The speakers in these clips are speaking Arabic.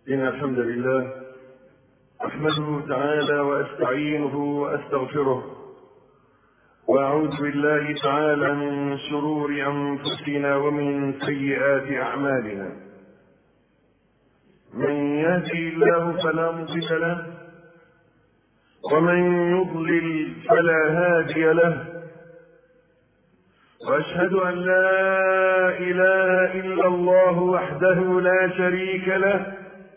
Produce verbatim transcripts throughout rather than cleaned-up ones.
إن الحمد لله أحمده تعالى وأستعينه وأستغفره، وأعوذ بالله تعالى من شرور أنفسنا ومن سيئات أعمالنا. من يهدي الله فلا مضل له، ومن يضلل فلا هادي له، وأشهد أن لا إله إلا الله وحده لا شريك له،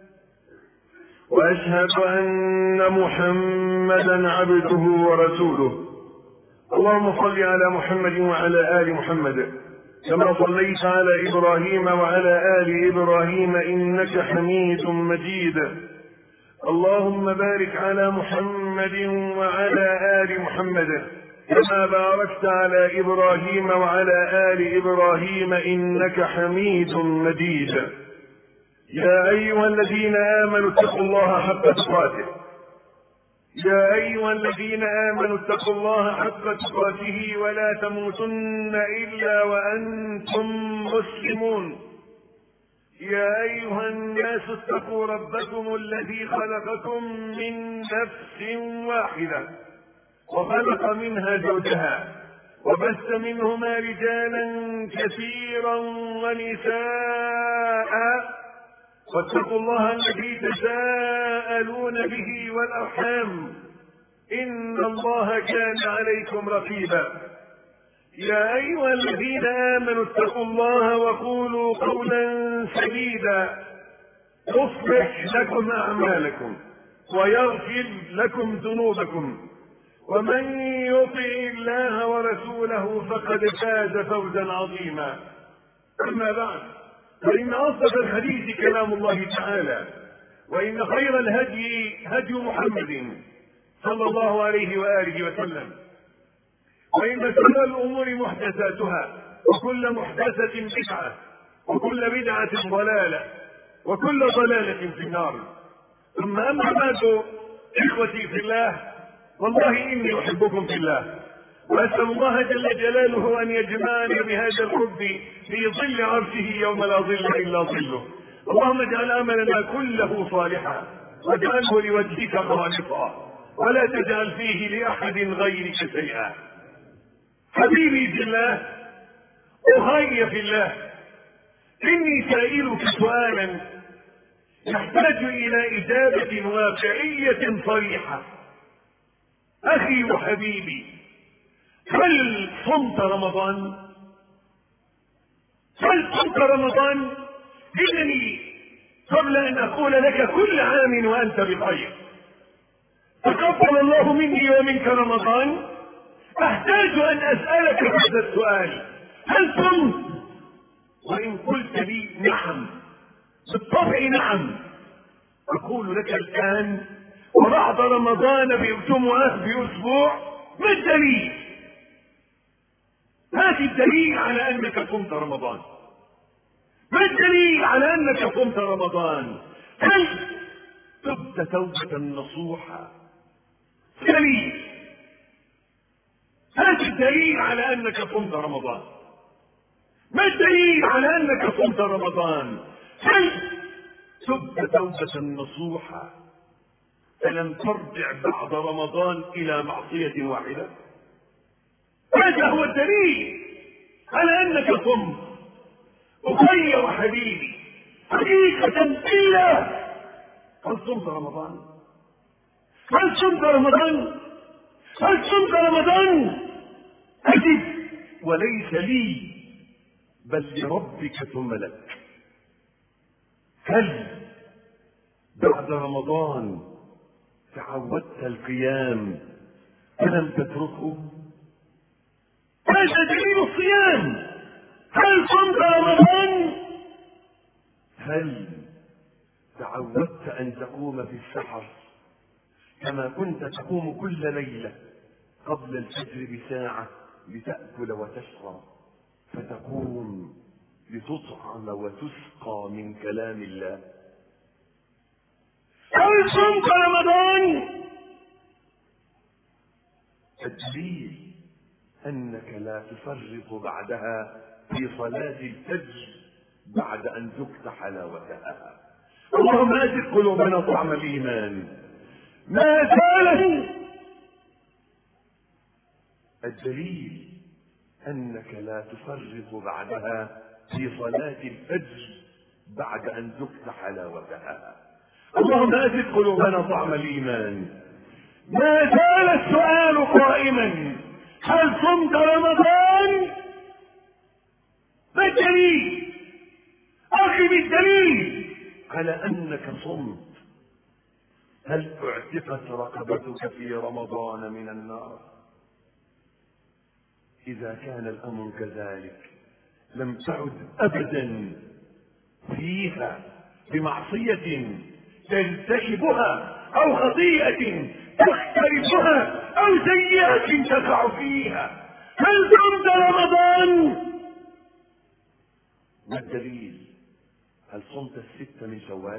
وأشهد أن محمدا عبده ورسوله. اللهم صل على محمد وعلى آل محمد كما صليت على إبراهيم وعلى آل إبراهيم إنك حميد مجيد. اللهم بارك على محمد وعلى آل محمد كما باركت على إبراهيم وعلى آل إبراهيم إنك حميد مجيد. يا أيها الذين آمنوا اتقوا الله حق تقاته يا أيها الذين آمنوا اتقوا الله حق تقاته ولا تموتن إلا وأنتم مسلمون. يا أيها الناس اتقوا ربكم الذي خلقكم من نفس واحدة وخلق منها زوجها وبث منهما رجالا كثيرا ونساء، واتقوا الله الذي تساءلون به والأرحام إن الله كان عليكم رقيبا. يا أيها الذين آمنوا اتقوا الله وقولوا قولا سديدا يصلح لكم أعمالكم ويغفر لكم ذنوبكم، ومن يطع الله ورسوله فقد فاز فوزا عظيما. أما بعد، فإن أصدق الحديث كلام الله تعالى، وإن خير الهدي هدي محمد صلى الله عليه وآله وسلم، وإن شر الأمور محدثاتها، وكل محدثة بدعة، وكل بدعة ضلالة، وكل ضلالة في النار. ثم أما بعد، إخوتي في الله، والله إني أحبكم في الله، وأسأل الله جل جلاله أن يجمعني بهذا الحب في ظل عرشه يوم لا ظل إلا ظله. اللهم اجعل أملنا كله صالحا، واجعله لوجهك خالصا، ولا تجعل فيه لأحد غيرك شيئا. حبيبي في الله، أخي في الله، إني سائلك سؤالا يحتاج إلى إجابة واقعية صريحة. أخي وحبيبي، هل صمت رمضان؟ هل صمت رمضان؟ إنني قبل أن أقول لك كل عام وأنت بخير، تقبل الله مني ومنك رمضان، أحتاج أن أسألك هذا السؤال: هل صمت؟ وإن قلت لي نعم، بالطبع نعم، أقول لك الآن وبعد رمضان بجمعة بأسبوع: ما الدليل؟ هات الدليل على أنك صمت رمضان. ما الدليل على أنك صمت رمضان؟ هل تبت توبة نصوحة؟ دليل. هات الدليل على أنك صمت رمضان. ما الدليل على أنك صمت رمضان؟ هل تبت توبة نصوحة فلم ترجع بعد رمضان إلى معصية واحدة؟ هذا هو الدليل على أنك صمت. أخي وحبيبي، حقيقة بالله، هل صمت رمضان؟ هل صمت رمضان؟ هل صمت رمضان؟ أجب: وليس لي بل لربك ثم لك. هل بعد رمضان تعودت القيام فلم تتركه؟ هذا دليل الصيام. هل صمت رمضان؟ هل تعودت أن تقوم في السحر كما كنت تقوم كل ليلة قبل الفجر بساعة لتأكل وتشرب، فتقوم لتطعم وتسقى من كلام الله؟ هل صمت رمضان؟ الدليل أنك لا تفرط بعدها في صلاة الفجر بعد أن ذقت حلاوتها. اللهم أزد قلوبنا طعم الإيمان. ما زالت الدليل أنك لا تفرط بعدها في صلاة الفجر بعد أن ذقت حلاوتها. اللهم أزد قلوبنا طعم الإيمان. ما زال السؤال قائما: هل صمت رمضان؟ ما الدليل؟ أخذ الدليل على أنك صمت. هل اعتقت رقبتك في رمضان من النار؟ إذا كان الأمر كذلك لم تعد أبدا فيها بمعصية ترتكبها أو خطيئة تقترفها أو سيئة تقع فيها. هل صمت رمضان؟ ما الدليل؟ هل صمت الستة من شوال؟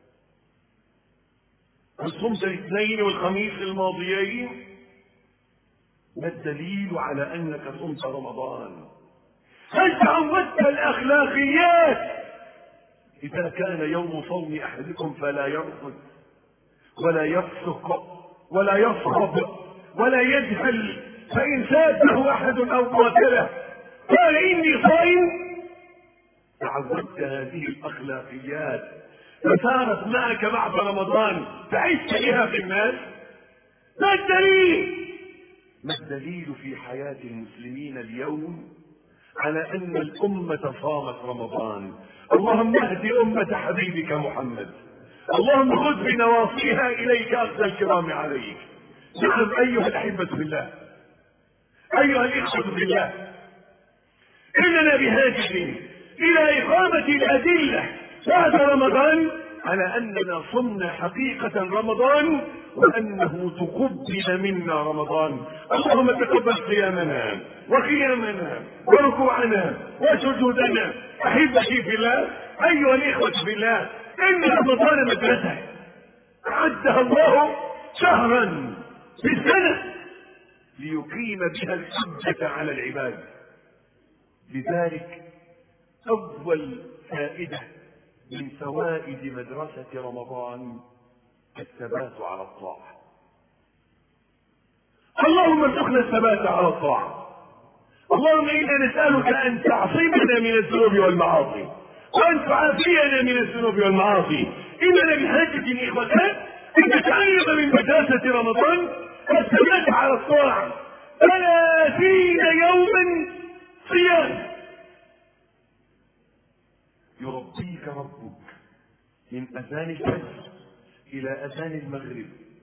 هل صمت الاثنين والخميس الماضيين؟ ما الدليل على أنك صمت رمضان؟ هل تعودت الأخلاقيات؟ إذا كان يوم صوم أحدكم فلا يرفث ولا يفسق ولا يصخب ولا يجهل، فإن سابه أحد أو قاتله قال إني صائم. تعودت هذه الأخلاقيات فصارت معك بعد رمضان تعيش بها في الناس. ما الدليل؟ ما الدليل في حياة المسلمين اليوم على أن الأمة صامت رمضان؟ اللهم اهد أمة حبيبك محمد، اللهم خذ بنواصيها إليك أخذ الكرام عليك. نعم أيها الأحبة بالله، أيها الإخوة بالله، إننا بحاجة إلى إقامة الأدلة بعد رمضان على أننا صمنا حقيقة رمضان وأنه تقبل منا رمضان. اللهم تقبل صيامنا وقيامنا وركوعنا وسجودنا. أحبتي في الله، أيها الإخوة في الله، إن رمضان مدرسة أعدها الله شهرا في السنة ليقيم بها الحجة على العباد. لذلك أول فائدة من فوائد مدرسة رمضان الثبات على الطاعة. اللهم ارزقنا الثبات على الطاعة. اللهم إنا نسألك أن تعصمنا من الذنوب والمعاصي وأن تعافينا من الذنوب والمعاصي. إننا بحاجة إخوتنا أن نتعلم من مدرسة رمضان الثبات على الطاعة. ثلاثين يوما صيام يربيك ربك من أذان الفجر إلى أذان المغرب،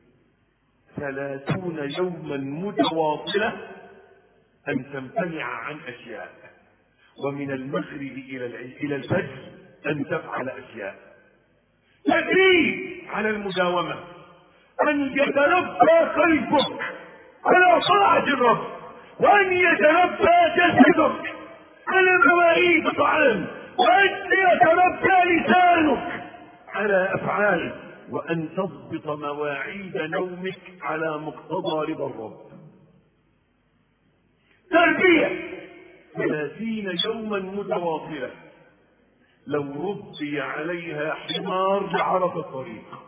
ثلاثون يوما متواصلة أن تمتنع عن أشياء، ومن المغرب إلى الفجر أن تفعل أشياء. تدريب على المداومة، أن يتربى قلبك على طاعة الرب، وأن يتربى جسدك على مواعيد الطعام، وأن يتربى لسانك على أفعال، وأن تضبط مواعيد نومك على مقتضى رضا الرب. تربية ثلاثين يوما متواصلة، لو ربي عليها حمار لعرف الطريق،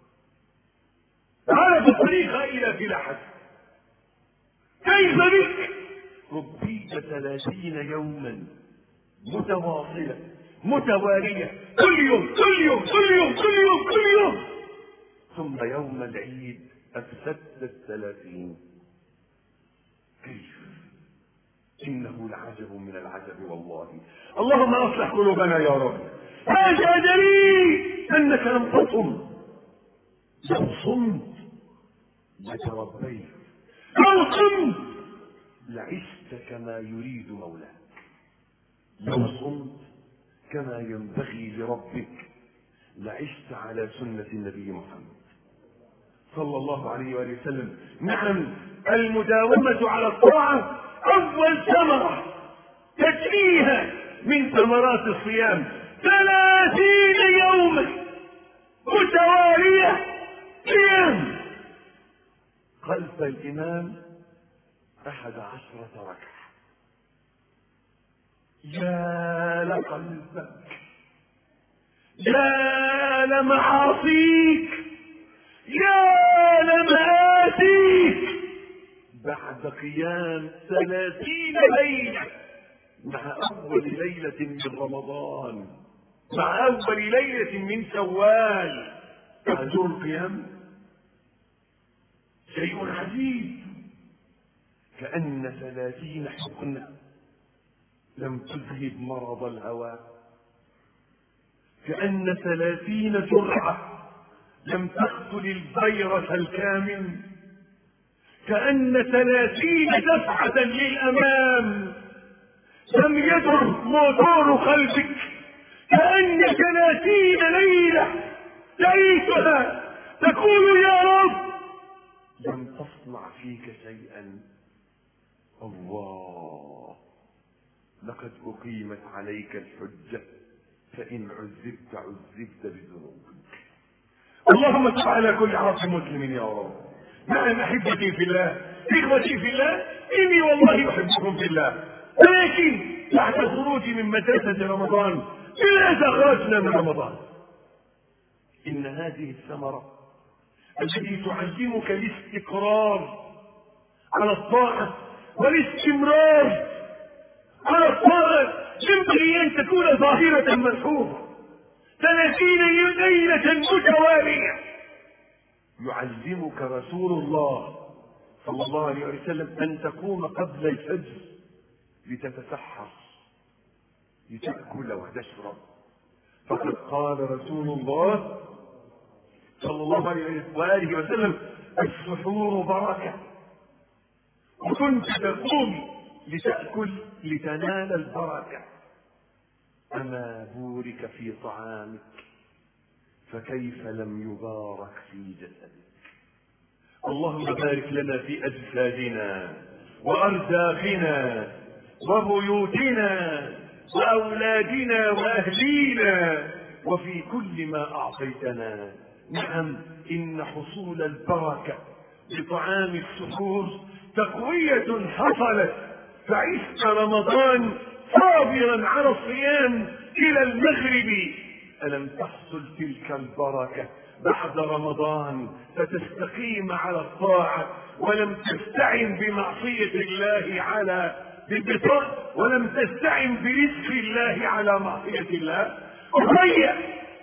عرف الطريق إلى فلاحة. كيف بك؟ ربيت ثلاثين يوما متواصلة متوالية، كل يوم كل يوم كل يوم كل يوم كل يوم، ثم يوم العيد أفسدت الثلاثين. كيف؟ إنه لعجب من العجب والله. اللهم أصلح قلوبنا يا رب. هذا دليل أنك لم تصم. لو صمت لتربيت، لو صمت لعشت كما يريد مولاك، لو صمت كما ينبغي لربك لعشت على سنة النبي محمد صلى الله عليه وآله وسلم. نعم، المداومة على الطاعة أول ثمرة تجنيها من ثمرات الصيام. ثلاثين يوما متوالية قيام خلف الإمام أحد عشرة ركعة. يا لقلبك يا لمعاصيك، يا لمآسيك بعد قيام ثلاثين ليلة مع أول ليلة من رمضان، مع أول ليلة من شوال. تهجر القيام شيء عجيب، كأن ثلاثين حقنة لم تذهب مرض الهوى، كأن ثلاثين جرعة لم تقتل الفيروس الكامل، كأن ثلاثين دفعة للأمام لم يدر موتور قلبك، كأن ثلاثين ليلة تعيشها تقول يا رب لم تصنع فيك شيئا. الله، لقد أقيمت عليك الحجة، فإن عذبت عذبت بذنوبك. اللهم تب على كل عاصي مسلم يا رب. نعم أحبتي في الله، إخوتي في الله، إني والله أحبكم في الله، ولكن بعد خروجي من مدرسة رمضان بماذا خرجنا من رمضان؟ إن هذه الثمرة التي تعلمك الاستقرار على الطاعة والاستمرار على الطاعة ينبغي أن تكون ظاهرة ملحوظة. ثلاثين ليلة متوالية يعلمك رسول الله صلى الله عليه وسلم أن تقوم قبل الفجر لتتسحر، لتأكل وتشرب. فقد قال رسول الله صلى الله عليه وآله وسلم: السحور بركة. وكنت تقوم لتأكل لتنال البركة. أما بورك في طعامك فكيف لم يبارك في جسدك. اللهم بارك لنا في أجسادنا وأرزاقنا وبيوتنا وأولادنا وأهلينا وفي كل ما أعطيتنا. نعم، إن حصول البركة بطعام السحور تقوية حصلت، فعشت رمضان صابرا على الصيام إلى المغرب. ألم تحصل تلك البركة بعد رمضان فتستقيم على الطاعة ولم تستعن بمعصية الله على بالبطاء، ولم تستعن برزق الله على معصية الله؟ أخي،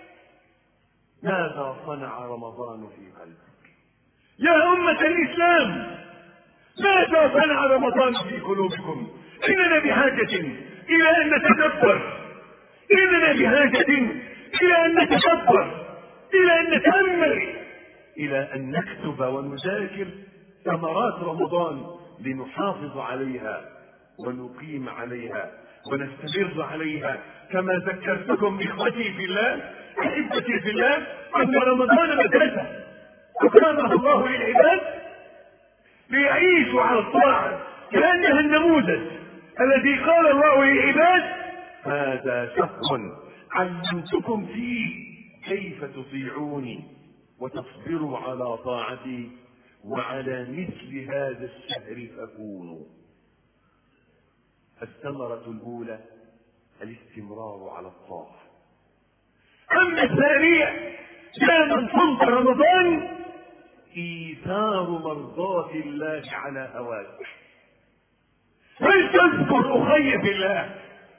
ماذا صنع رمضان في قلبك يا أمة الإسلام؟ ماذا صنع رمضان في قلوبكم؟ إننا بحاجة إلى أن نتدبر، إننا بحاجة إلى أن نتدبر، إلى أن نتأمل، إلى أن نكتب ونذاكر ثمرات رمضان لنحافظ عليها ونقيم عليها ونستمر عليها. كما ذكرتكم إخوتي في الله، أحبتي في الله، أن رمضان مدرسة أقامها الله للعباد ليعيشوا على الطاعة، كأنها النموذج الذي قال الله للعباد: هذا شهر علمتكم فيه كيف تطيعوني وتصبروا على طاعتي، وعلى مثل هذا الشهر فكونوا. الثمرة الأولى الاستمرار على الطاعة. أما الثانية يا من صمت رمضان إيثار مرضاة الله على هواك. هل تذكر أخي بالله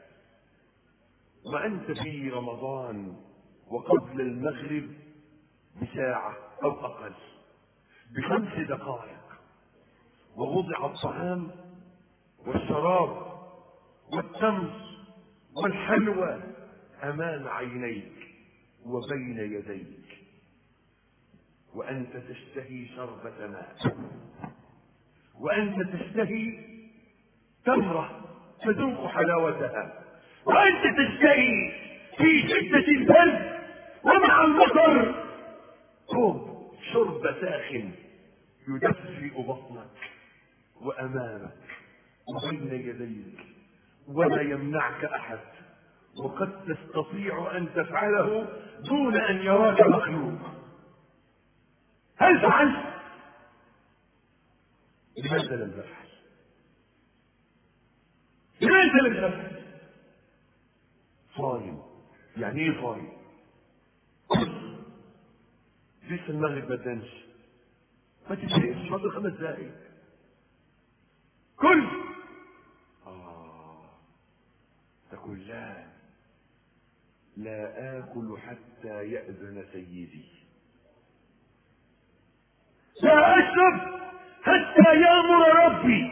وأنت في رمضان وقبل المغرب بساعة أو أقل، بخمس دقائق، ووضع الطعام والشراب والتمر والحلوى أمام عينيك وبين يديك، وأنت تشتهي شربة ماء، وأنت تشتهي تمرة تذوق حلاوتها، وأنت تشتهي في شدة البرد ومع المطر كوب شرب ساخن يدفئ بطنك وأمامك وبين يديك، ولا يمنعك أحد، وقد تستطيع أن تفعله دون أن يراك مخلوق. هل فعلت؟ لماذا لم تفعل؟ لماذا لم تفعل؟ صائم. يعني ايه صائم؟ لسه المغرب ما ادانش، ما تتضايقش، فاضل خمس دقايق كل اه تقول لا لا آكل حتى يأذن سيدي، لا أشرب حتى يأمر ربي،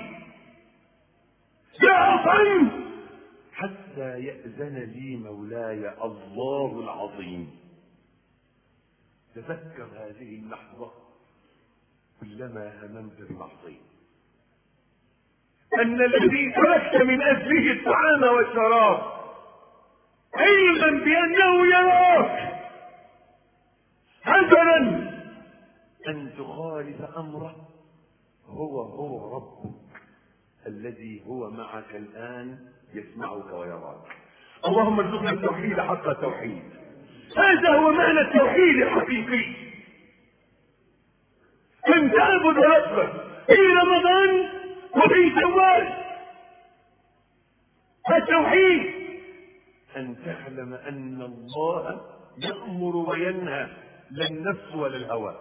لا أطعم حتى يأذن لي مولاي الله العظيم. تذكر هذه اللحظة كلما هممت بمعصية، أن الذي تركت من أجله الطعام والشراب علما بأنه يراك حذرا أن تخالف أمره، هو هو ربك الذي هو معك الآن يسمعك ويراك. اللهم ارزقنا التوحيد حق التوحيد، هذا هو معنى التوحيد الحقيقي، أن تعبد ربك في رمضان وفي شوال. التوحيد أن تعلم أن الله يأمر وينهى، لا النفس ولا الهوى.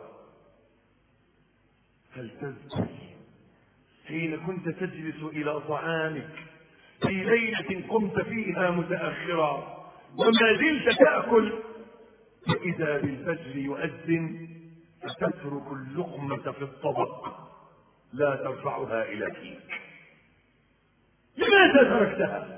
هل تذكر حين كنت تجلس إلى طعامك في ليلة قمت فيها متأخرا وما زلت تأكل، فإذا بالفجر يؤذن فتترك اللقمة في الطبق لا ترفعها إلى فيك؟ لماذا تركتها؟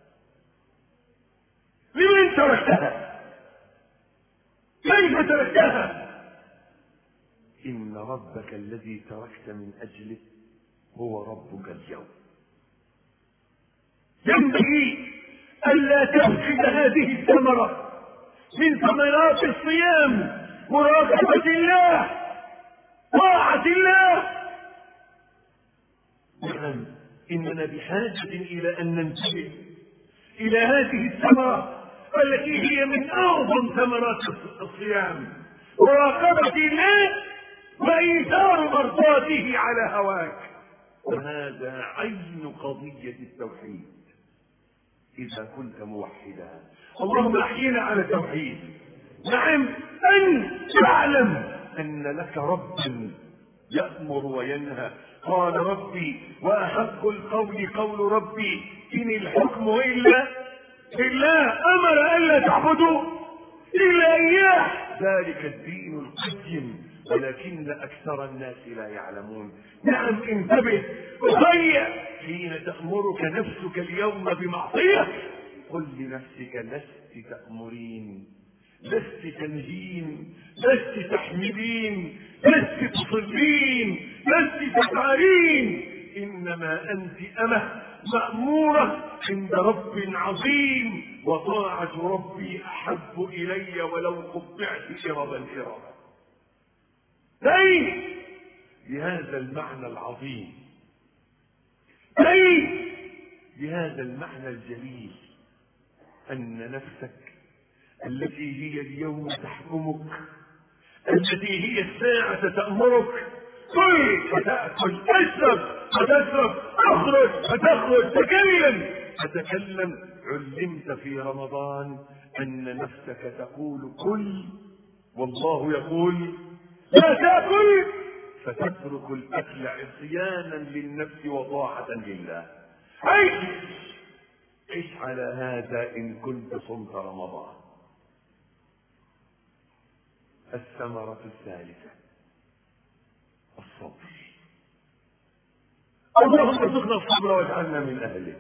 لمن تركتها؟ كيف تركتها؟ إن ربك الذي تركت من أجله هو ربك اليوم. ينبغي ألا تفقد هذه الثمرة من ثمرات الصيام، مراقبة الله، طاعة الله. نعم، إننا بحاجة إلى أن ننتبه إلى هذه الثمرة التي هي من أعظم ثمرات الصيام، مراقبة الله وإيثار مرضاته على هواك. وهذا عين قضية التوحيد. إذا كنت موحدا اللهم احينا على التوحيد. نعم، أن تعلم أن لك ربا يأمر وينهى. قال ربي وأحق القول قول ربي إن الحكم إلا إلا أمر ألا تعبدوا إلا إياه، ذلك الدين القيم ولكن أكثر الناس لا يعلمون. نعم، انتبه وهيأ حين تأمرك نفسك اليوم بمعصية، قل لنفسك لست تأمرين، لست تنهين، لست تحمدين، لست تصلين، لست تفعلين، إنما أنت أمة مأمورة عند رب عظيم، وطاعة ربي أحب إلي ولو قطعت إربا إربا. أي بهذا المعنى العظيم، أي بهذا المعنى الجليل، أن نفسك التي هي اليوم تحكمك، التي هي الساعة تأمرك، كل فتأكل، اشرب فتشرب، اخرج فتخرج، تكلم فتكلم. علمت في رمضان أن نفسك تقول كل والله يقول لا تأكل، فتترك الأكل عصيانا للنفس وطاعة لله. عيش عيش على هذا إن كنت صمت رمضان. الثمرة الثالثة الصبر. اللهم ارزقنا الصبر واجعلنا من أهله.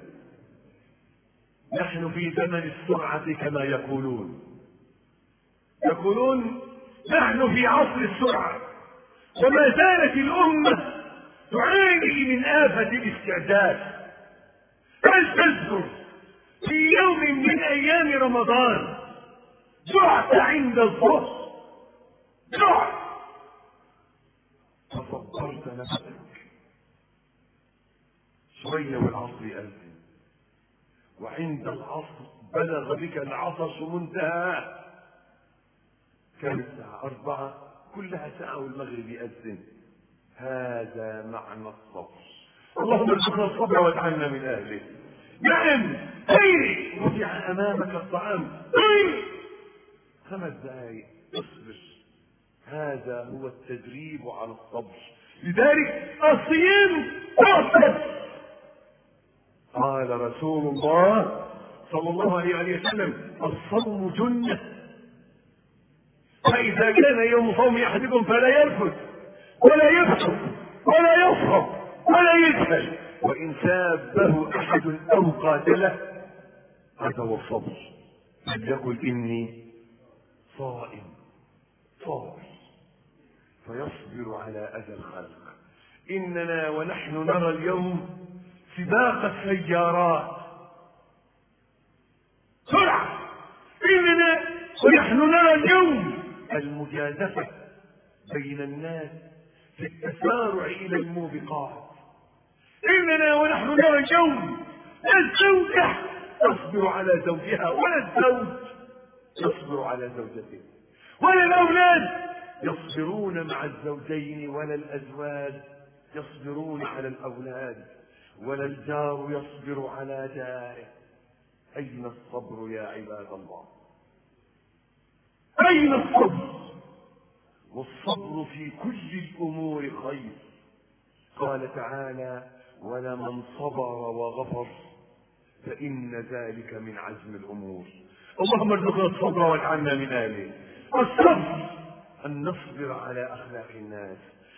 نحن في زمن السرعة كما يقولون يقولون نحن في عصر السرعة، وما زالت الأمة تعاني من آفة الاستعجال. هل تذكر في يوم من أيام رمضان جعت عند الظهر، جعت فصبرت نفسك شوية والعصر يأذن، وعند العصر بلغ بك العطش منتهى، كانت الساعة أربعة، كلها ساعة والمغرب يأذن. هذا معنى الصبر. اللهم ارزقنا الصبر واجعلنا من أهله. نعم، أي وضع أمامك الطعام، أي خمس دقائق اصبر، هذا هو التدريب على الصبر. لذلك الصيام تعصب. قال رسول الله صلى الله عليه وسلم: الصوم جنة، فإذا كان يوم صوم أحدكم فلا يرفث ولا يفسق ولا يصخب ولا يجهل، وإن سابه أحد أو قاتله هذا هو الصبر، فليقل إني صائم صائم، فيصبر على أذى الخلق. إننا ونحن نرى اليوم سباق السيارات سرعة، إننا ونحن نرى اليوم المجازفة بين الناس في التسارع إلى الموبقات. إننا ونحن نرى اليوم الزوجة تصبر على زوجها، ولا الزوج يصبر على زوجته، ولا الأولاد يصبرون مع الزوجين، ولا الأزواج يصبرون على الأولاد، ولا الجار يصبر على جاره. أين الصبر يا عباد الله؟ أين الصبر؟ والصبر في كل الأمور خير. قال تعالى: ولمن صبر وغفر فإن ذلك من عزم الأمور. اللهم ارزقنا الصبر واجعلنا من أهله. الصبر أن نصبر على أخلاق الناس.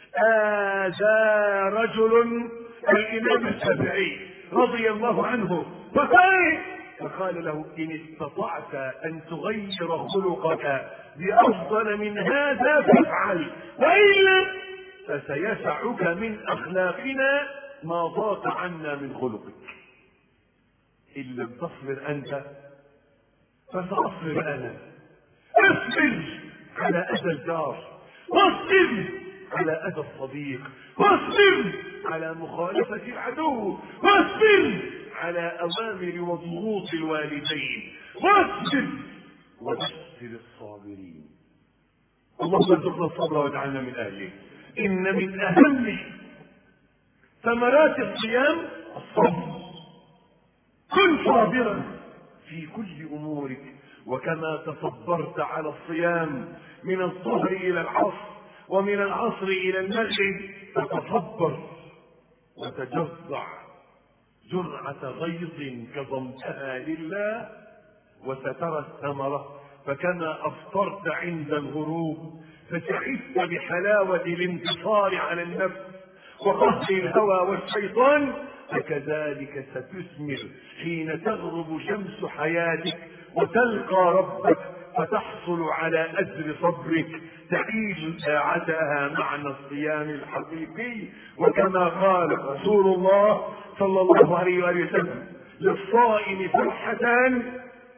آذى رجل الإمام الشافعي رضي الله عنه فقال فقال له: إن استطعت أن تغير خلقك بأفضل من هذا فافعل، وإلا فسيسعك من أخلاقنا ما ضاق عنا من خلقك. إن لم تصبر أنت فسأصبر أنا. اصبر على أذى الجار، واصبر على أذى الصديق، واصبر على مخالفة العدو، واصبر على أوامر وضغوط الوالدين، واصبر وبشر الصابرين. اللهم ارزقنا الصبر واجعلنا من أهله. إن من أهم ثمرات الصيام الصبر. كن صابرا في كل أمورك، وكما تصبرت على الصيام من الظهر إلى العصر ومن العصر إلى المغرب فتصبر وتجزع جرعة غيظ كظمتها لله وسترى الثمرة. فكما أفطرت عند الغروب فسعدت بحلاوة الانتصار على النفس وقهر الهوى والشيطان، فكذلك ستثمر حين تغرب شمس حياتك وتلقى ربك فتحصل على أجر صبرك، تعيش ساعتها معنى الصيام الحقيقي. وكما قال رسول الله صلى الله عليه وسلم: للصائم فرحتان: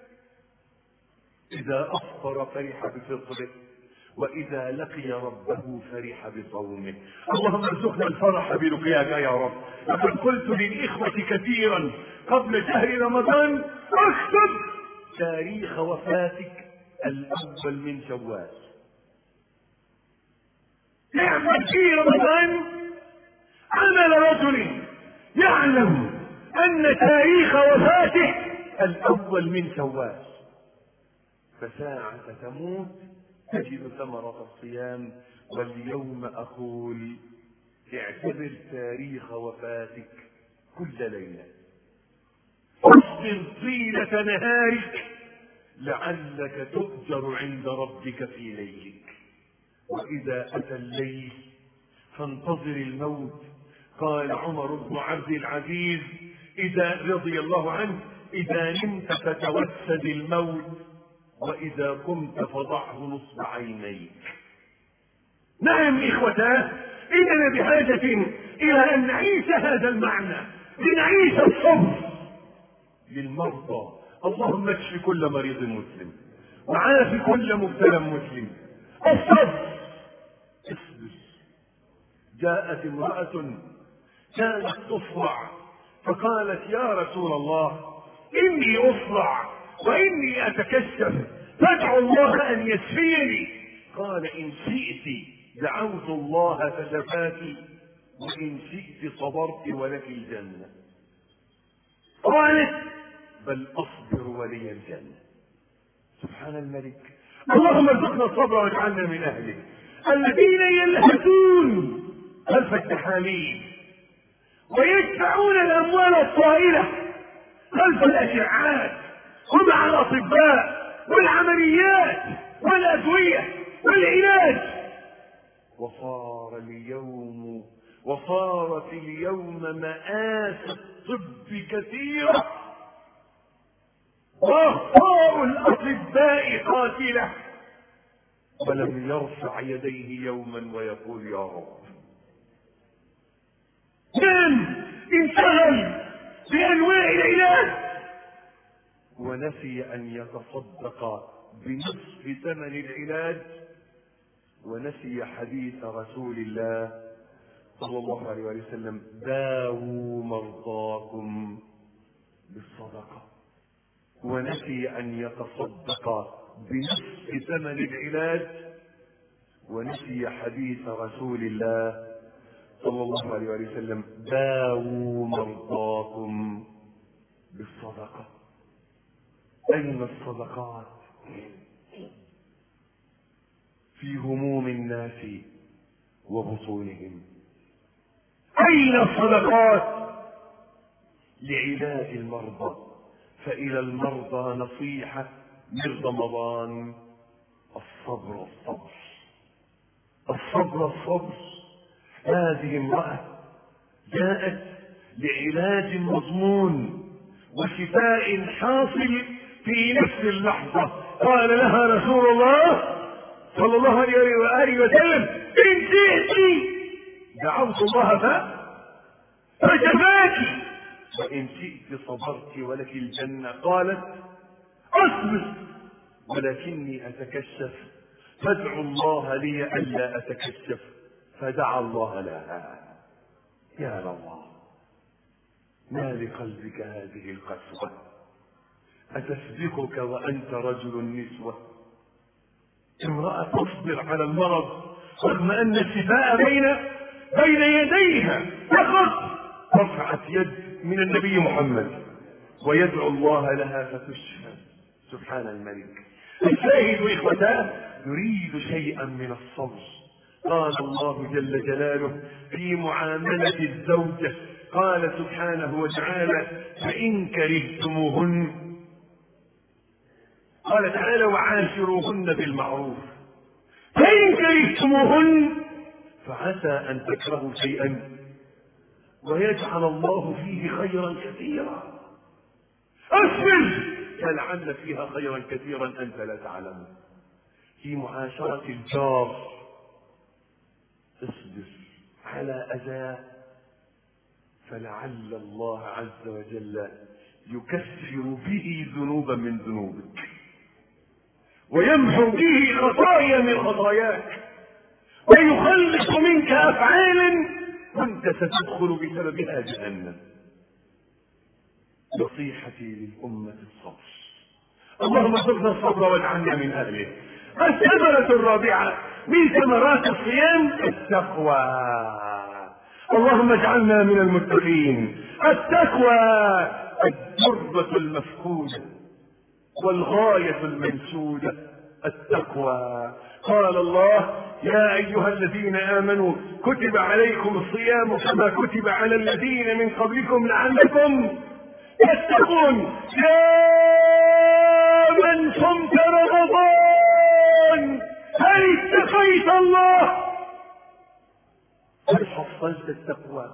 إذا أفطر فرح بفطره، وإذا لقي ربه فرح بصومه. اللهم ارزقنا الفرح بلقياك يا رب. لقد قلت للإخوة كثيرا قبل شهر رمضان: اكتب تاريخ وفاتك الأول من شوال. يعمل في رمضان عمل رجل يعلم أن تاريخ وفاته الأول من شوال، فساعة تموت تجد ثمرة الصيام. واليوم أقول: اعتبر تاريخ وفاتك كل ليلة، اصبر طيلة نهارك لعلك تؤجر عند ربك في ليلك. وإذا أتى الليل فانتظر الموت. قال عمر بن عبد العزيز إذا رضي الله عنه: إذا نمت فتوسد الموت، وإذا قمت فضعه نصب عينيك. نعم إخوتاه، إننا بحاجة إلى أن نعيش هذا المعنى، لنعيش الصبر للمرضى. اللهم اشف كل مريض مسلم، وعاف كل مبتلى مسلم. الصبر. اصبر. جاءت امرأة كانت تصرع فقالت: يا رسول الله، إني أصرع وإني أتكشف، فادعو الله أن يشفيني. قال: إن شئت دعوت الله فشفاك، وإن شئت صبرت ولك الجنة. قالت: بل أصبر ولي الجنة. سبحان الملك. اللهم ارزقنا الصبر واجعلنا من أهله. الذين يلهثون خلف التحاليل ويدفعون الأموال الطائلة خلف الأشعاعات ومع الأطباء والعمليات والأدوية والعلاج. وصار اليوم وصارت اليوم مآسي الطب كثيرة وأخطاء الأطباء قاتلة، ولم يرفع يديه يوما ويقول يا رب. من انشغل بأنواع العلاج ونسي أن يتصدق بنصف ثمن العلاج، ونسي حديث رسول الله صلى الله عليه وسلم: داووا مرضاكم بالصدقة. ونسي أن يتصدق بنصف ثمن العلاج، ونسي حديث رسول الله صلى الله عليه وسلم: داووا مرضاكم بالصدقة. أين الصدقات في هموم الناس وبطونهم؟ أين الصدقات لعلاج المرضى؟ فإلى المرضى نصيحة من رمضان: الصبر الصبر الصبر الصبر. هذه امرأة جاءت لعلاج مضمون وشفاء حاصل في نفس اللحظة. قال لها رسول الله صلى الله عليه وآله وسلم: إن شئت دعوت الله فشفاك، وإن شئت صبرت ولك الجنة. قالت: أصبر ولكني أتكشف، فادعوا الله لي ألا أتكشف. فدعا الله لها. يا الله، ما لقلبك هذه القسوة؟ أتسبقك وأنت رجل نسوة؟ امرأة تصبر على المرض رغم أن الشفاء بين بين يديها فقط. رفعت يد من النبي محمد ويدعو الله لها فتشفى. سبحان الملك. الشاهد إخوتاه يريد شيئا من الصبر. قال الله جل جلاله في معاملة الزوجة، قال سبحانه وتعالى: فإن كرهتموهن، قال تعالى: وعاشروهن بالمعروف. فإن كرهتموهن فعسى أن تكرهوا شيئا ويجعل الله فيه خيرا كثيرا. اصبر فلعل فيها خيرا كثيرا أنت لا تعلم. في معاشرة الجار اصبر على أذاه فلعل الله عز وجل يكفر به ذنوبا من ذنوبك ويمحو به خطايا من خطاياك ويخلص منك أفعالا كنت ستدخل بسببها جهنم. نصيحتي للأمة الصبر. اللهم ارزقنا الصبر واجعلنا من أهله. الثمرة الرابعة من ثمرات الصيام التقوى. اللهم اجعلنا من المتقين. التقوى الدرة المفقودة والغاية المنشودة. التقوى. قال الله: يا أيها الذين آمنوا كتب عليكم الصيام كما كتب على الذين من قبلكم لعلكم تتقون. يا من صمت رمضان هل اتقيت الله؟ هل حصلت التقوى؟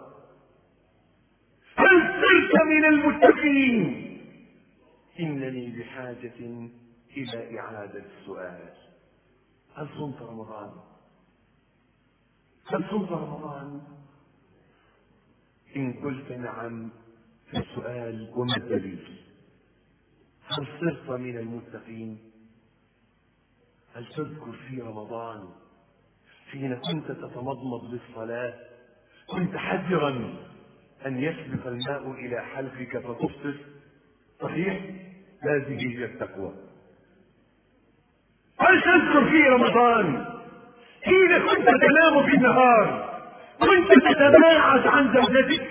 هل صرت من المتقين؟ إنني بحاجة إلى إعادة السؤال: هل صمت رمضان؟ هل صمت رمضان؟ إن قلت نعم فالسؤال: وما الدليل؟ هل صرت من المتقين؟ هل تذكر في رمضان حين كنت تتمضمض للصلاة كنت حذرا أن يسبق الماء إلى حلقك فتفطر؟ صحيح؟ هذه هي التقوى. هل تذكر في رمضان حين كنت تنام في النهار كنت تتباعد عن زوجتك؟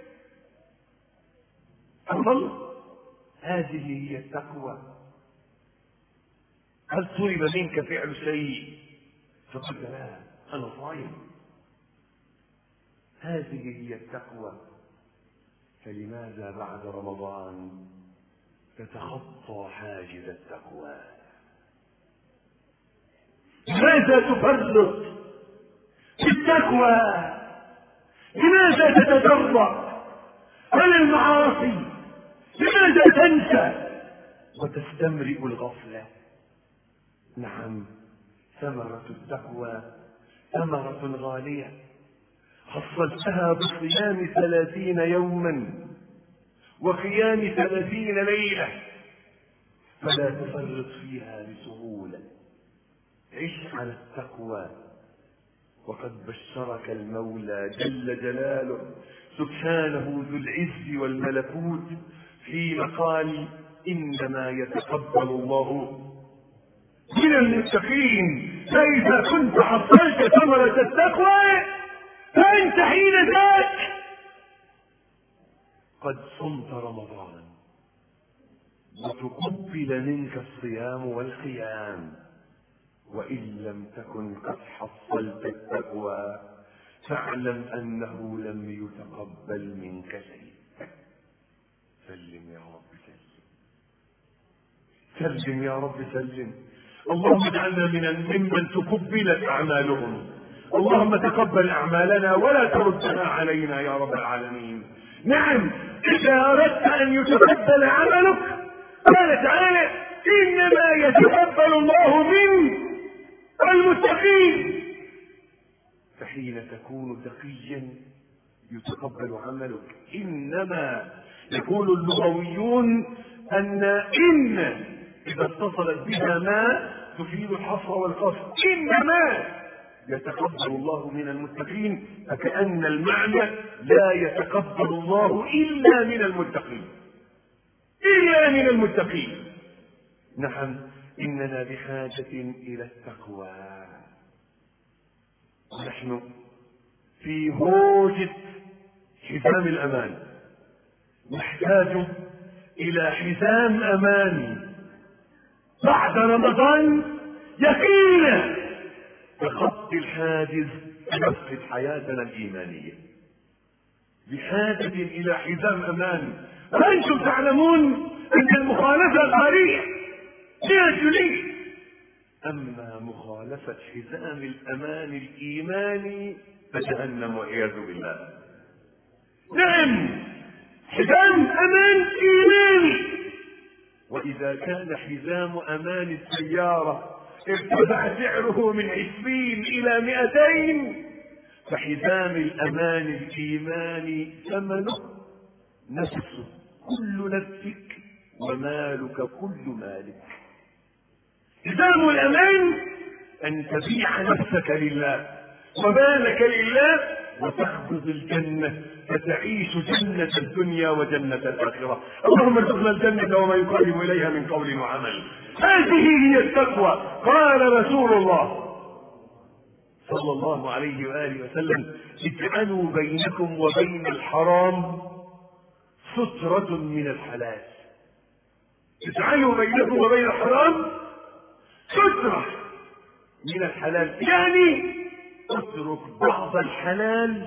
أفضل. هذه هي التقوى. هل طلب منك فعل شيء فقلت لا أنا صايم. هذه هي التقوى. فلماذا بعد رمضان تتخطى حاجز التقوى؟ لماذا تفرط في التقوى؟ لماذا تتجرأ على المعاصي؟ لماذا تنسى وتستمرئ الغفلة؟ نعم، ثمرة التقوى ثمرة غالية، حصلتها بصيام ثلاثين يوما وقيام ثلاثين ليلة، فلا تفرط فيها بسهولة. عش على التقوى، وقد بشرك المولى جل جلاله سبحانه ذو العز والملكوت في مقال إنما يتقبل الله من المتقين. فإذا كنت حصلت ثمرة التقوى فأنت حين ذاك قد صمت رمضان وتقبل منك الصيام والقيام. وإن لم تكن قد حصلت التقوى فاعلم أنه لم يتقبل منك شيء. سلم يا رب سلم، سلم يا رب سلم. اللهم اجعلنا من ممن تقبلت أعمالهم. اللهم تقبل أعمالنا ولا تردها علينا يا رب العالمين. نعم، إذا أردت أن يتقبل عملك قال تعالى إنما يتقبل الله من المتقين. فحين تكون تقيا يتقبل عملك. إنما يقول اللغويون أن إن إذا اتصلت بها ما تفيد الحصر والقصر. إنما يتقبل الله من المتقين، فكأن المعنى لا يتقبل الله إلا من المتقين، إلا من المتقين. نعم، إننا بحاجة إلى التقوى. ونحن في هوجة حزام الأمان، نحتاج إلى حزام أمان بعد رمضان يقينا بخط الحاجز نفقد حياتنا الإيمانية. بحاجة إلى حزام أمان. وأنتم تعلمون أن المخالفة قرية لا جلي، أما مخالفة حزام الأمان الإيماني فجهنم والعياذ بالله. نعم، حزام أمان إيماني. وإذا كان حزام أمان السيارة ارتفع سعره من عشرين إلى مئتين، فحزام الأمان الإيماني ثمنه نفسه، كل نفسك ومالك كل مالك. حزام الأمان أن تبيع نفسك لله ومالك لله وتخبز الجنة فتعيش جنة الدنيا وجنة الآخرة. اللهم ارزقنا الجنة وما يقرب إليها من قول وعمل. هذه هي التقوى. قال رسول الله صلى الله عليه وآله وسلم اجعلوا بينكم وبين الحرام سترة من الحلال. اجعلوا بينكم وبين الحرام سترة من الحلال، يعني اترك بعض الحلال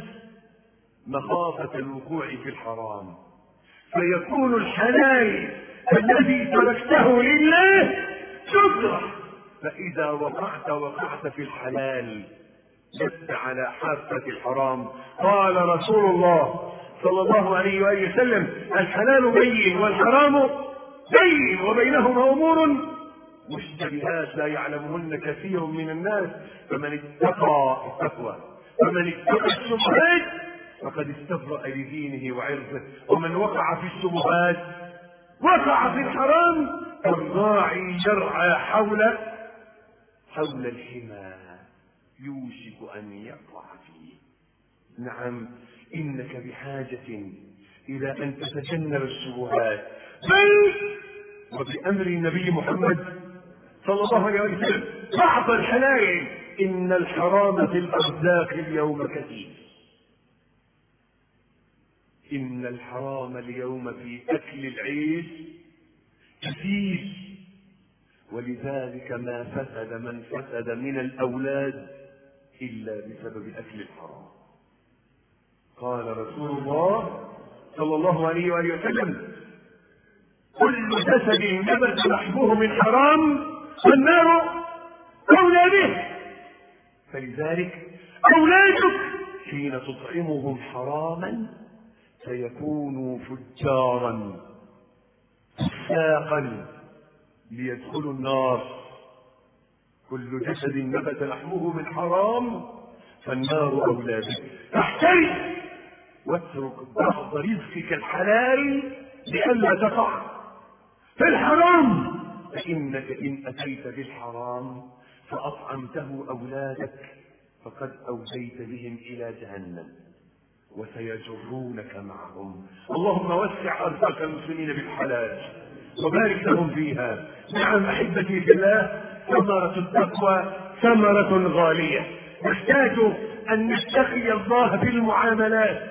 مخافة الوقوع في الحرام، فيكون الحلال الذي تركته لله سترة. فإذا وقعت وقعت في الحلال لست على حافة الحرام. قال رسول الله صلى الله عليه وآله وسلم الحلال بين والحرام بين وبينهما أمور مشتبهات لا يعلمهن كثير من الناس. فمن اتقى التقوى فمن اتقى الشبهات فقد استبرأ لدينه وعرضه، ومن وقع في الشبهات وقع في الحرام الراعي يرعى حول حول الحمى يوشك أن يقع فيه. نعم، إنك بحاجة إلى أن تتجنب الشبهات، بل وبأمر النبي محمد صلى الله عليه وسلم بعض الحلال. إن الحرام في الأرزاق اليوم كثير. إن الحرام اليوم في أكل العيش كثير. ولذلك ما فسد من فسد من الأولاد إلا بسبب أكل الحرام. قال رسول الله صلى الله عليه وآله وسلم: كل جسد نبت لحمه من حرام فالنار أولى به. فلذلك أولادك حين تطعمهم حراما سيكونوا فجارا فساقا ليدخلوا النار. كل جسد نبت لحمه من حرام فالنار أولى به. احترس واترك بعض رزقك الحلال لئلا تقع في الحرام، فإنك إن أتيت بالحرام فأطعمته أولادك فقد أوديت بهم إلى جهنم وسيجرونك معهم. اللهم وسع أرزاق المسلمين بالحلال وبارك لهم فيها. نعم أحبتي في الله، ثمرة التقوى ثمرة غالية. نحتاج أن نتقي الله في المعاملات،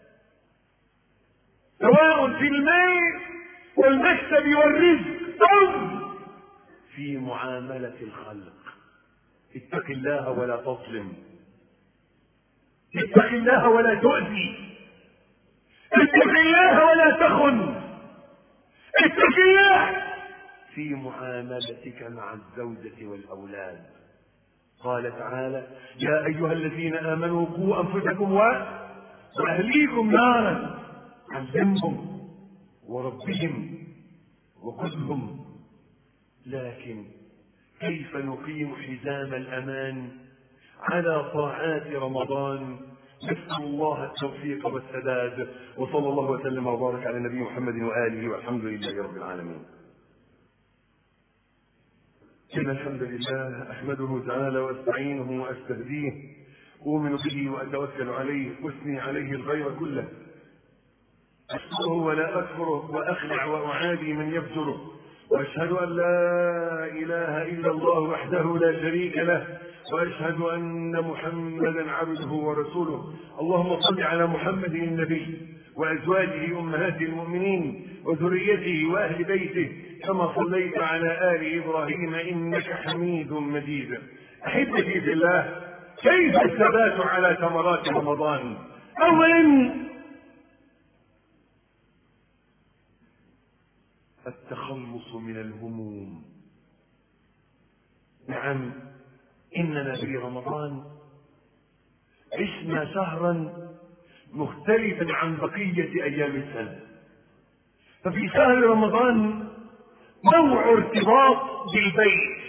سواء في المال والمكسب والرزق أو في معاملة الخلق. اتق الله ولا تظلم، اتق الله ولا تؤذي، اتق الله ولا تخن، اتق الله في معاملتك مع الزوجة والأولاد. قال تعالى: يا أيها الذين آمنوا قوا أنفسكم وأهليكم نارا. علمهم وربهم وخذهم. لكن كيف نقيم حزام الأمان على طاعات رمضان؟ نسأل الله التوفيق والسداد، وصلى الله وسلم وبارك على النبي محمد وآله، والحمد لله رب العالمين. إن الحمد لله أحمده تعالى واستعينه وأستهديه، أؤمن به وأتوكل عليه، وأثني عليه الخير كله، أشكره ولا أكفره، وأخلع وأعادي من يفجره، وأشهد أن لا إله إلا الله وحده لا شريك له، وأشهد أن محمدا عبده ورسوله. اللهم صل على محمد النبي وأزواجه أمهات المؤمنين وذريته وأهل بيته كما صليت على آل إبراهيم إنك حميد مجيد. أحبتي في الله، كيف الثبات على ثمرات رمضان؟ أولا التخلص من الهموم. نعم، إننا في رمضان عشنا شهرا مختلفا عن بقية أيام السنة. ففي شهر رمضان نوع ارتباط بالبيت.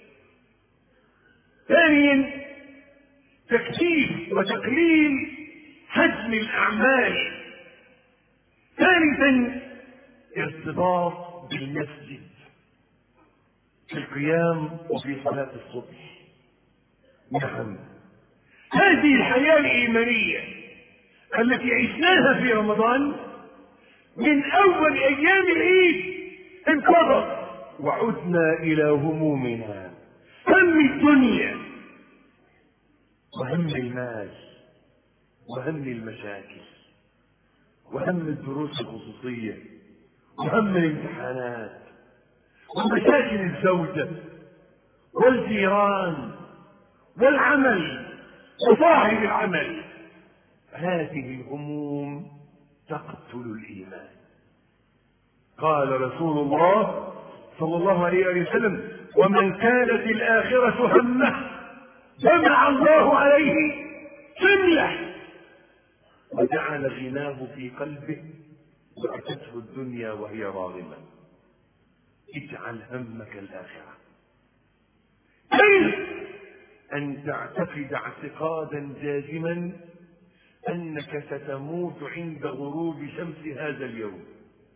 ثانيا تكثيف وتقليل حجم الأعمال. ثالثا ارتباط بالمسجد في القيام وفي صلاة الصبح. نعم، هذه الحياة الإيمانية التي عشناها في رمضان من أول أيام العيد انقضت، وعدنا إلى همومنا، هم الدنيا وهم المال وهم المشاكل وهم الدروس الخصوصية وهم الامتحانات ومشاكل الزوجة والجيران والعمل وصاحب العمل. هذه الهموم تقتل الإيمان. قال رسول الله صلى الله عليه وسلم: ومن كانت الآخرة همه جمع الله عليه شمله وجعل غناه في قلبه وأتته الدنيا وهي راغمة. اجعل همك الآخرة. كيف؟ أن تعتقد اعتقادا جازما أنك ستموت عند غروب شمس هذا اليوم.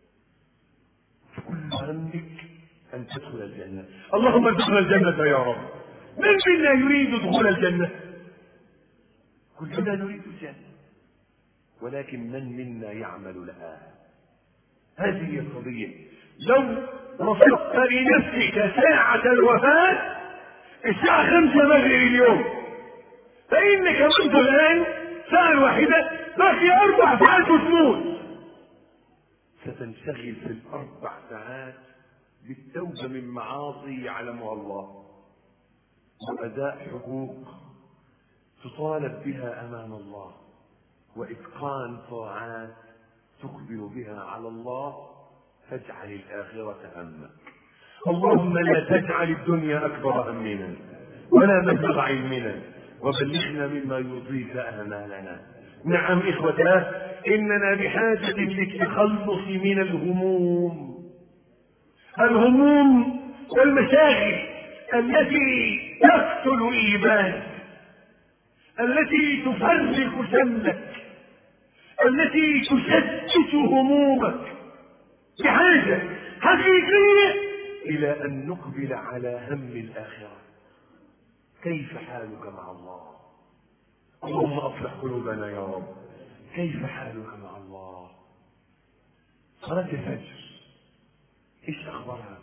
كل همك أن تدخل الجنة. اللهم ادخل الجنة يا رب. من منا يريد دخول الجنة؟ كلنا نريد الجنة، ولكن من منا يعمل لها؟ هذه هي القضية. لو وصفت لنفسك ساعة الوفاة الساعة خمسة مغرب اليوم، فإنك منذ الآن ساعة واحدة باقي أربع ساعات وتموت. ستنشغل في الأربع ساعات بالتوبة من معاصي يعلمها الله، وأداء حقوق تطالب بها أمام الله، وإتقان طاعات تقبل بها على الله. فاجعل الآخرة همك. اللهم لا تجعل الدنيا أكبر همنا ولا مبلغ علمنا، وبلغنا مما يرضيك آمالنا. نعم إخوتاه، إننا بحاجة للتخلص من الهموم الهموم والمشاغل التي تقتل الإيمان، التي تفرق شملك، التي تشتت همومك. بحاجة حقيقية إلى أن نقبل على هم الآخرة. كيف حالك مع الله؟ اللهم أصلح قلوبنا يا رب. كيف حالك مع الله؟ صلاة الفجر إيش أخبارها؟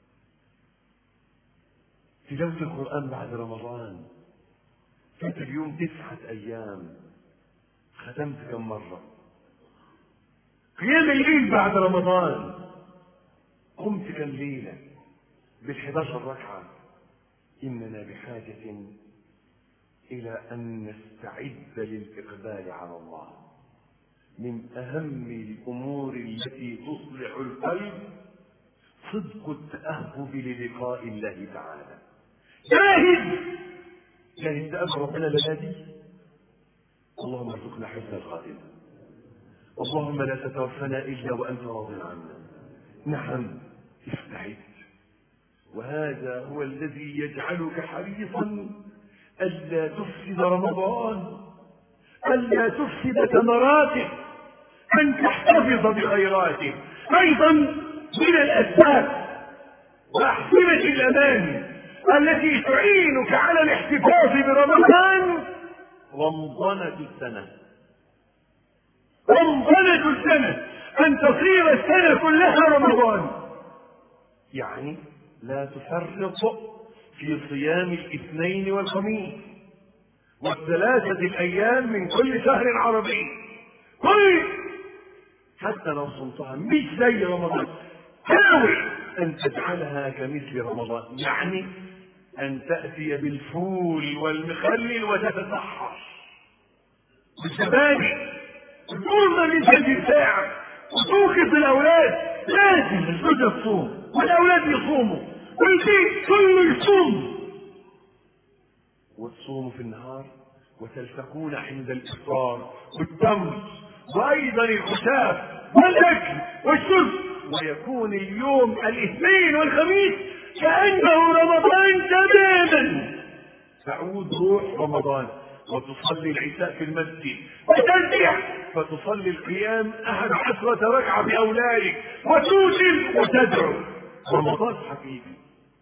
تلاوة القرآن بعد رمضان، فات اليوم تسعة أيام، ختمت كم مرة؟ قيام الليل بعد رمضان، قمت كم ليلة بالحداشر ركعة. إننا بحاجة إلى أن نستعد للإقبال على الله. من أهم الأمور التي تصلح القلب صدق التأهب للقاء الله تعالى. جاهد جاهد تأهب ربنا لنادي. اللهم ارزقنا حسن الخاتمة. اللهم لا تتوفنا إلا وأنت راض عنا. نعم استعد، وهذا هو الذي يجعلك حريصا ألا تفسد رمضان، ألا تفسد ثمراته، أن تحتفظ بخيراته. أيضا من الأسباب وأحزمة الأمان التي تعينك على الاحتفاظ برمضان رمضانة السنة. رمضانة السنة أن تصير السنة كلها رمضان، يعني لا تفرط في صيام الاثنين والخميس والثلاثة الأيام من كل شهر عربي. كل حتى لو صمتها مش زي رمضان، حاول أن تجعلها كمثل رمضان، يعني أن تأتي بالفول والمخلل وتتسحر بالزبادي وتقوم من ثلث ساعة وتوقف الأولاد. لازم الزوجة تصوم والأولاد يصوموا والبيت كله يصوم، وتصوموا في النهار وتلتقون عند الإفطار والتمر وأيضا الخشاف والأكل والشرب، ويكون اليوم الاثنين والخميس كأنه رمضان تماما. تعود روح رمضان وتصلي العشاء في المسجد وترجع فتصلي القيام أحد عشرة ركعة بأولادك وتوتر وتدعو. رمضان حقيقي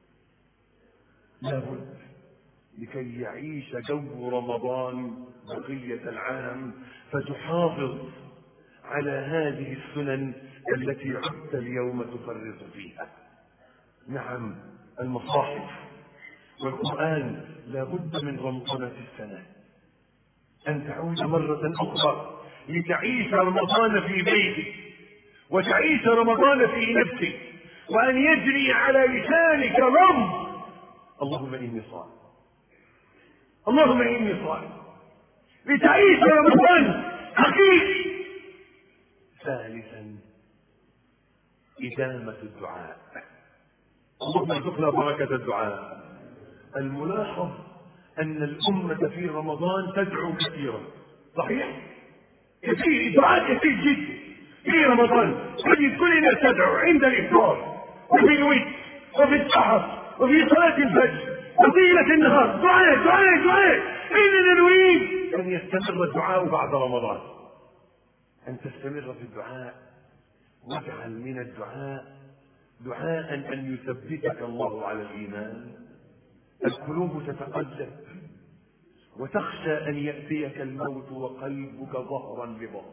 لابد لكي يعيش جو رمضان بقية العام، فتحافظ على هذه السنن التي عدت اليوم تفرط فيها. نعم المصاحف والقرآن لابد من رمضانة السنة أن تعود مرة أخرى لتعيش رمضان في بيتك وتعيش رمضان في نفسك، وأن يجري على لسانك رب اللهم إني صائم، اللهم إني صائم، لتعيش رمضان حقيقي. ثالثا إدامة الدعاء. اللهم ارزقنا بركة الدعاء. الملاحظ أن الأمة في رمضان تدعو كثيرا، صحيح؟ كثير دعاء كثير جدا في رمضان، تجد كل الناس تدعو عند الإفطار وفي الوتر وفي السحر وفي صلاة الفجر وطيلة النهار دعاء دعاء دعاء. إننا نريد أن يستمر الدعاء بعد رمضان، أن تستمر في الدعاء، واجعل من الدعاء دعاء أن يثبتك الله على الإيمان. القلوب تتقلب وتخشى أن يأتيك الموت وقلبك ظهرا لظهر.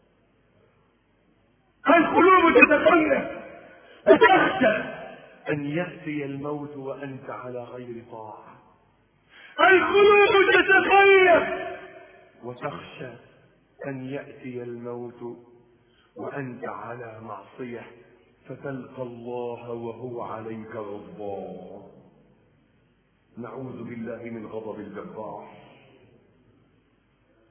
القلوب تتقلب وتخشى أن يأتي الموت وأنت على غير طاعة. القلوب تتقلب وتخشى أن يأتي الموت وأنت على معصية فتلقى الله وهو عليك غضبان. نعوذ بالله من غضب الجبار.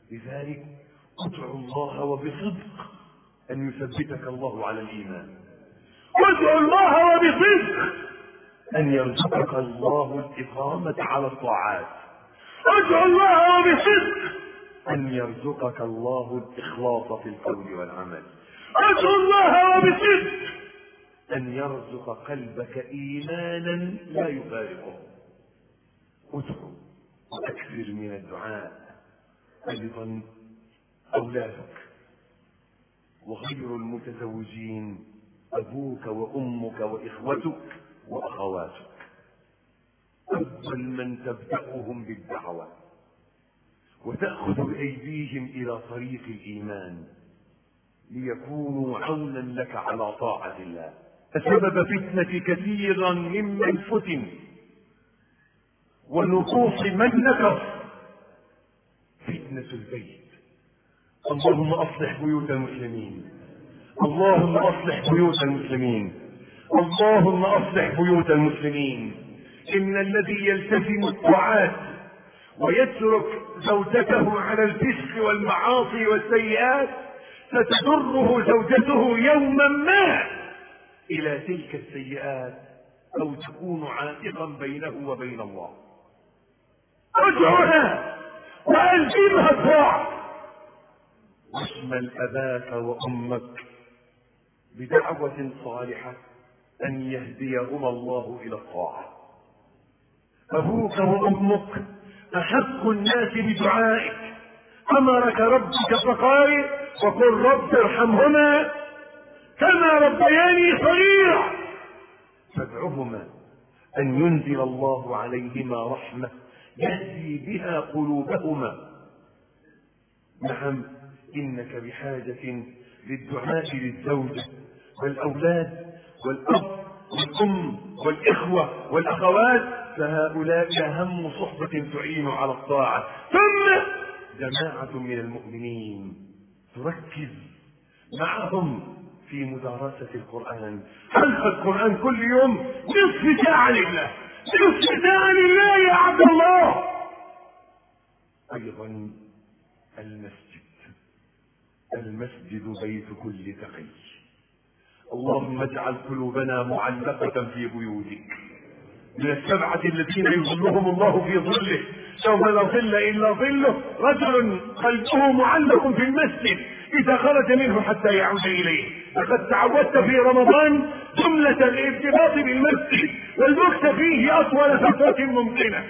لذلك ادعو الله وبصدق أن يثبتك الله على الإيمان. ادعو الله وبصدق أن يرزقك الله الإقامة على الطاعات. ادعو الله وبصدق أن يرزقك الله الإخلاص في القول والعمل. ادعو الله وبصدق أن يرزق قلبك إيمانا لا يفارقه. ادعو وأكثر من الدعاء. أيضا أولادك وغير المتزوجين، أبوك وأمك وإخوتك وأخواتك، أول من تبدأهم بالدعوة وتأخذ بأيديهم إلى طريق الإيمان ليكونوا عونا لك على طاعة الله. سبب فتنة كثيرا ممن فتن ونقوص من نكص فتنة البيت. اللهم أصلح بيوت المسلمين، اللهم أصلح بيوت المسلمين، اللهم أصلح بيوت المسلمين. إن الذي يلتزم الطاعات ويترك زوجته على الفسق والمعاصي والسيئات ستضره زوجته يوما ما إلى تلك السيئات أو تكون عائقا بينه وبين الله. ادعها وألزمها الطاعة، واشمل أباك وأمك بدعوة صالحة أن يهديهما الله إلى الطاعة. أبوك وأمك أحق الناس بدعائك. أمرك ربك فقال وقل رب ارحمهما كما ربياني صغيرا، فادعهما أن ينزل الله عليهما رحمة يهدي بها قلوبهما. نعم، إنك بحاجة للدعاء للزوجة والأولاد والأب والأم والإخوة والأخوات، فهؤلاء أهم صحبة تعين على الطاعة. ثم جماعة من المؤمنين تركز معهم في مدارسة القرآن. حلقة القرآن كل يوم نصف ساعة لله، نصف ساعة لله يا عبد الله. أيضا المسجد، المسجد بيت كل تقي. اللهم اجعل قلوبنا معلقة في بيوتك، من السبعة الذين يظلهم الله في ظله يوم لا ظل إلا ظله رجل قلبه معلق في المسجد إذا خرج منه حتى يعود إليه. لقد تعودت في رمضان جملة الارتباط بالمسجد والمكث فيه أطول فترة ممكنة.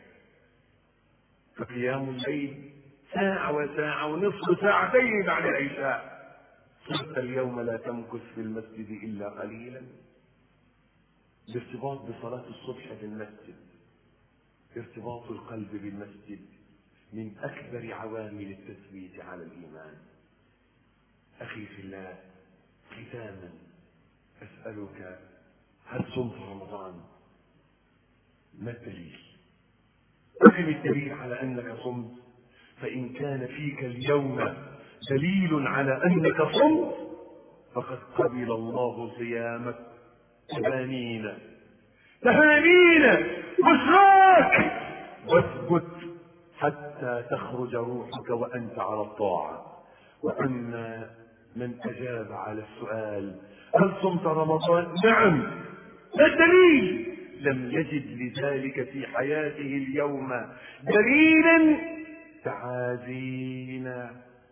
فقيام الليل ساعة وساعة ونصف، ساعتين بعد العشاء. صرت اليوم لا تمكث في المسجد إلا قليلا. الارتباط بصلاة الصبح في المسجد، ارتباط القلب بالمسجد من أكبر عوامل التثبيت على الإيمان. أخي في الله، ختاما أسألك، هل صمت رمضان؟ ما الدليل؟ أقم الدليل على أنك صمت، فإن كان فيك اليوم دليل على أنك صمت فقد قبل الله صيامك. تهانينا تهانينا بشراك، واثبت حتى تخرج روحك وأنت على الطاعة. وأما من أجاب على السؤال هل صمت رمضان؟ نعم. ما الدليل؟ لم يجد لذلك في حياته اليوم دليلا. تعازينا،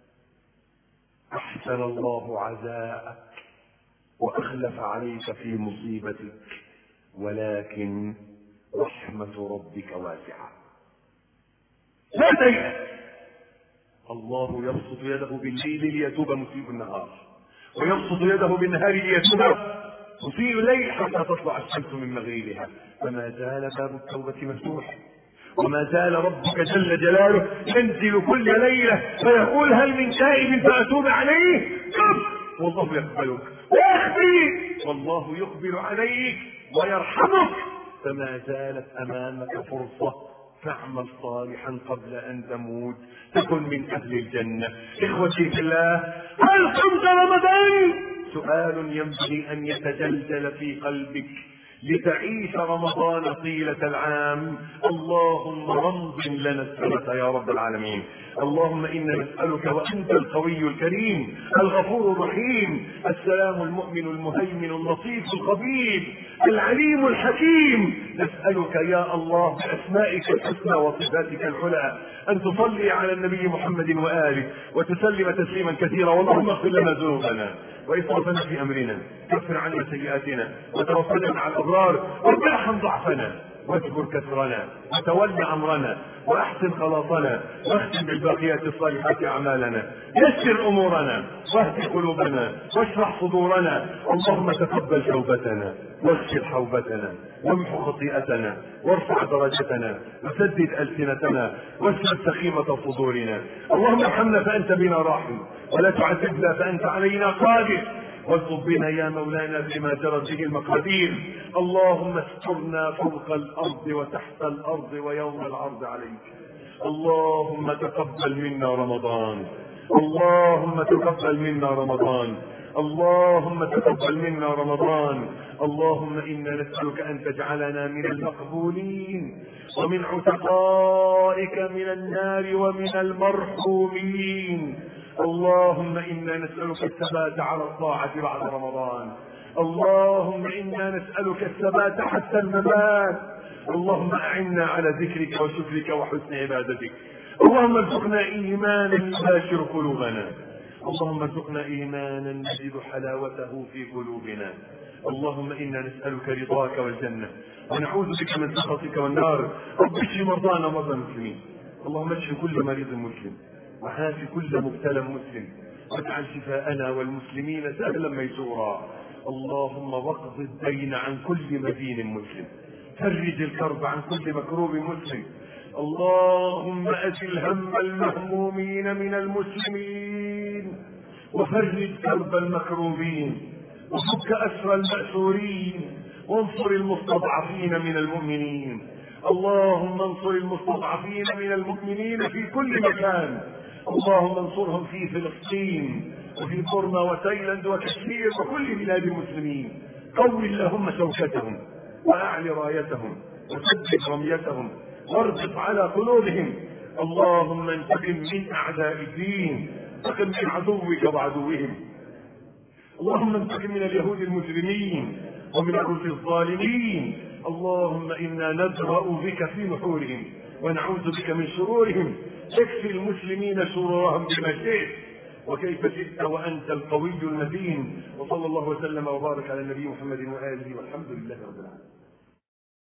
أحسن الله عزاءك وأخلف عليك في مصيبتك، ولكن رحمة ربك واسعة. لا تيأس، الله يبسط يده بالليل ليتوب مسيء النهار، ويبسط يده بالنهار ليتوب مسيء الليل حتى تطلع الشمس من مغربها. فما زال باب التوبة مفتوح، وما زال ربك جل جلاله ينزل كل ليلة فيقول هل من تائب فأتوب عليه؟ تب والله يقبلك، ويخفي والله يقبل عليك ويرحمك. فما زالت أمامك فرصة، فاعمل صالحا قبل أن تموت تكن من أهل الجنة. إخوتي في الله، هل صمت رمضان؟ سؤال ينبغي أن يتجلجل في قلبك لتعيش رمضان طيلة العام. اللهم رمض لنا السنة يا رب العالمين. اللهم إنا نسألك وأنت القوي الكريم الغفور الرحيم السلام المؤمن المهيمن اللطيف الخبير العليم الحكيم، نسألك يا الله بأسمائك الحسنى وصفاتك العلى أن تصلي على النبي محمد وآله وتسلم تسليما كثيرا. اللهم اغفر لنا ذنوبنا وإسرافنا في أمرنا، كفر عنا سيئاتنا وتوفنا مع الأبرار، وارحم ضعفنا واجبر كسرنا وتول امرنا واحسن خلاصنا واختم بالباقيات الصالحات اعمالنا، يسر امورنا واهد قلوبنا واشرح صدورنا. اللهم تقبل توبتنا واغسل حوبتنا وامحو خطيئتنا وارفع درجتنا وسدد السنتنا واسلل سخيمه صدورنا. اللهم ارحمنا فانت بنا راحم ولا تعذبنا فانت علينا قادر، والطف بنا يا مولانا بما جرت به المقادير. اللهم استرنا فوق الارض وتحت الارض ويوم العرض عليك. اللهم تقبل منا رمضان، اللهم تقبل منا رمضان، اللهم تقبل منا رمضان. اللهم انا نسألك ان تجعلنا من المقبولين ومن عتقائك من النار ومن المرحومين. اللهم انا نسألك الثبات على الطاعة بعد رمضان. اللهم انا نسألك الثبات حتى الممات. اللهم اعنا على ذكرك وشكرك وحسن عبادتك. اللهم ارزقنا ايمانا يباشر قلوبنا، اللهم ارزقنا ايمانا نجد حلاوته في قلوبنا. اللهم انا نسألك رضاك والجنة ونعوذ بك من سخطك والنار. رب اشف مرضانا ومرضى المسلمين. اللهم اشف كل مريض مسلم وعاف كل مبتلى مسلم واجعل شفاءنا والمسلمين سهلا ميسورا. اللهم واقض الدين عن كل مدين مسلم، فرج الكرب عن كل مكروب مسلم. اللهم أزل هم المهمومين من المسلمين وفرج كرب المكروبين وفك أسر المأسورين وانصر المستضعفين من المؤمنين. اللهم انصر المستضعفين من المؤمنين في كل مكان. اللهم انصرهم في فلسطين وفي بورما وتايلاند وكشمير وكل بلاد المسلمين. قوي اللهم شوكتهم واعل رايتهم وسدد رميتهم واربط على قلوبهم. اللهم انتقم من اعداء الدين، انتقم من عدوك وعدوهم. اللهم انتقم من اليهود المجرمين ومن الروس الظالمين. اللهم انا نجرأ بك في نحورهم ونعوذ بك من شرورهم. اكفي المسلمين شرورهم بما شئت وكيف شئت وانت القوي المتين. وصلى الله وسلم وبارك على النبي محمد واله والحمد لله رب العالمين.